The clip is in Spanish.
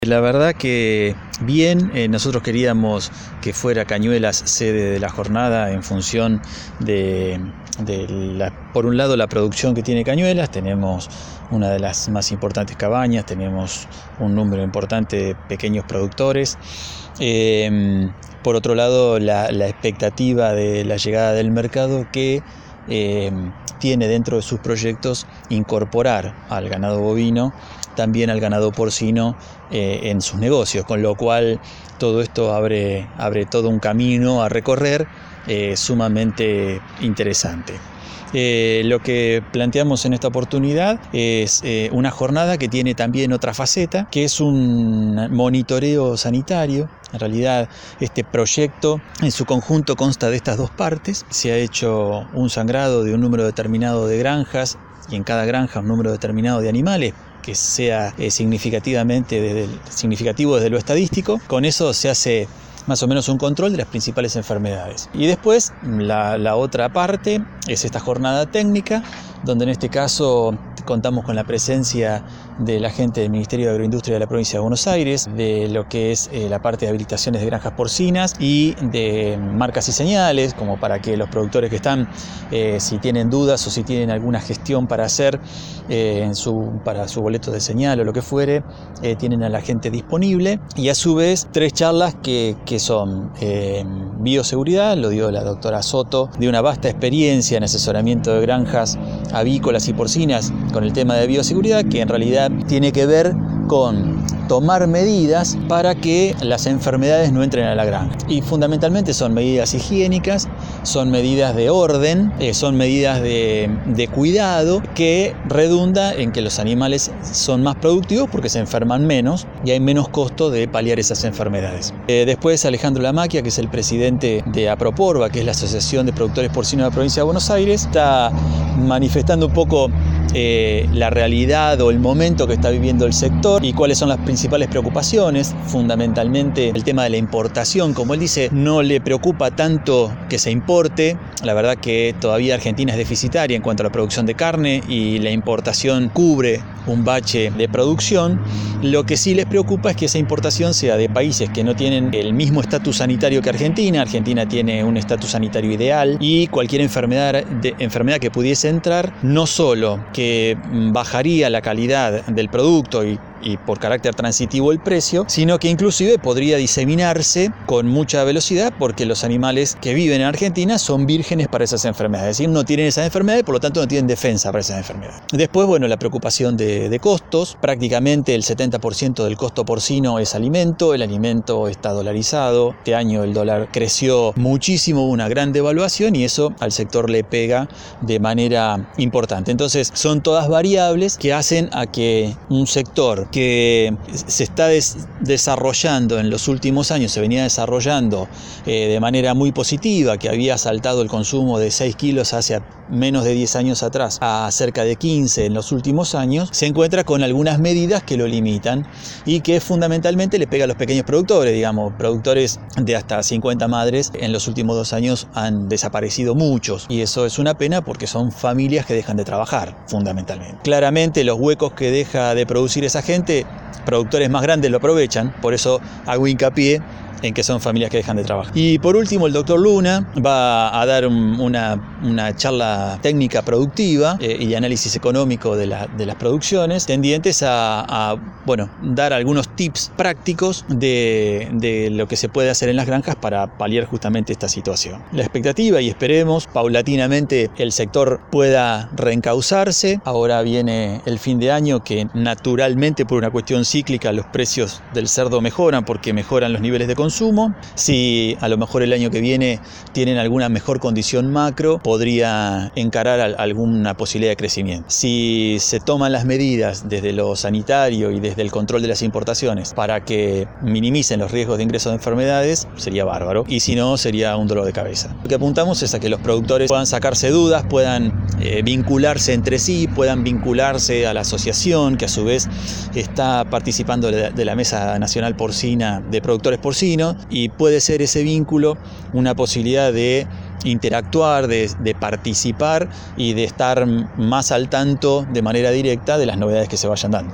La verdad que bien, nosotros queríamos que fuera Cañuelas sede de la jornada en función por un lado, la producción que tiene Cañuelas. Tenemos una de las más importantes cabañas, tenemos un número importante de pequeños productores. Por otro lado, la expectativa de la llegada del mercado que tiene dentro de sus proyectos incorporar al ganado bovino, también al ganado porcino en sus negocios, con lo cual todo esto abre todo un camino a recorrer sumamente interesante. Lo que planteamos en esta oportunidad es una jornada que tiene también otra faceta, que es un monitoreo sanitario. En realidad, este proyecto en su conjunto consta de estas dos partes. Se ha hecho un sangrado de un número determinado de granjas y en cada granja un número determinado de animales que sea significativo desde lo estadístico. Con eso se hace más o menos un control de las principales enfermedades. Y después la otra parte es esta jornada técnica, donde en este caso contamos con la presencia de la gente del Ministerio de Agroindustria de la provincia de Buenos Aires, de lo que es la parte de habilitaciones de granjas porcinas y de marcas y señales, como para que los productores que están, si tienen dudas o si tienen alguna gestión para hacer para su boleto de señal o lo que fuere, tienen a la gente disponible. Y a su vez 3 charlas que son bioseguridad, lo dio la doctora Soto, de una vasta experiencia en asesoramiento de granjas avícolas y porcinas con el tema de bioseguridad, que en realidad tiene que ver con tomar medidas para que las enfermedades no entren a la granja. Y fundamentalmente son medidas higiénicas, son medidas de orden, son medidas de cuidado que redunda en que los animales son más productivos porque se enferman menos y hay menos costo de paliar esas enfermedades. Después Alejandro Lamaquia, que es el presidente de APROPORVA, que es la Asociación de Productores Porcinos de la provincia de Buenos Aires, está manifestando un poco la realidad o el momento que está viviendo el sector y cuáles son las principales preocupaciones. Fundamentalmente el tema de la importación, como él dice, no le preocupa tanto que se importe. La verdad que todavía Argentina es deficitaria en cuanto a la producción de carne y la importación cubre un bache de producción. Lo que sí les preocupa es que esa importación sea de países que no tienen el mismo estatus sanitario que Argentina. Argentina tiene un estatus sanitario ideal y cualquier enfermedad que pudiese entrar, no solo que bajaría la calidad del producto y por carácter transitivo el precio, sino que inclusive podría diseminarse con mucha velocidad porque los animales que viven en Argentina son vírgenes para esas enfermedades, es decir, no tienen esas enfermedades, por lo tanto no tienen defensa para esas enfermedades. Después, bueno, la preocupación de costos. Prácticamente el 70% del costo porcino es alimento, el alimento está dolarizado. Este año el dólar creció muchísimo, una gran devaluación y eso al sector le pega de manera importante. Entonces son todas variables que hacen a que un sector que se está desarrollando en los últimos años, se venía desarrollando de manera muy positiva, que había saltado el consumo de 6 kilos hace menos de 10 años atrás a cerca de 15 en los últimos años, se encuentra con algunas medidas que lo limitan y que fundamentalmente le pega a los pequeños productores, digamos, productores de hasta 50 madres. En los últimos 2 años han desaparecido muchos y eso es una pena porque son familias que dejan de trabajar fundamentalmente. Claramente los huecos que deja de producir esa gente, productores más grandes lo aprovechan, por eso hago hincapié en que son familias que dejan de trabajar. Y por último, el doctor Luna va a dar una charla técnica productiva y de análisis económico de las producciones, tendientes a dar algunos tips prácticos de lo que se puede hacer en las granjas para paliar justamente esta situación. La expectativa, y esperemos paulatinamente el sector pueda reencauzarse. Ahora viene el fin de año, que naturalmente por una cuestión cíclica los precios del cerdo mejoran porque mejoran los niveles de consumo. Si a lo mejor el año que viene tienen alguna mejor condición macro, podría encarar alguna posibilidad de crecimiento. Si se toman las medidas desde lo sanitario y desde el control de las importaciones para que minimicen los riesgos de ingreso de enfermedades, sería bárbaro. Y si no, sería un dolor de cabeza. Lo que apuntamos es a que los productores puedan sacarse dudas, puedan vincularse entre sí, puedan vincularse a la asociación, que a su vez está participando de la Mesa Nacional Porcina de Productores Porcinos, y puede ser ese vínculo una posibilidad de interactuar, de participar y de estar más al tanto de manera directa de las novedades que se vayan dando.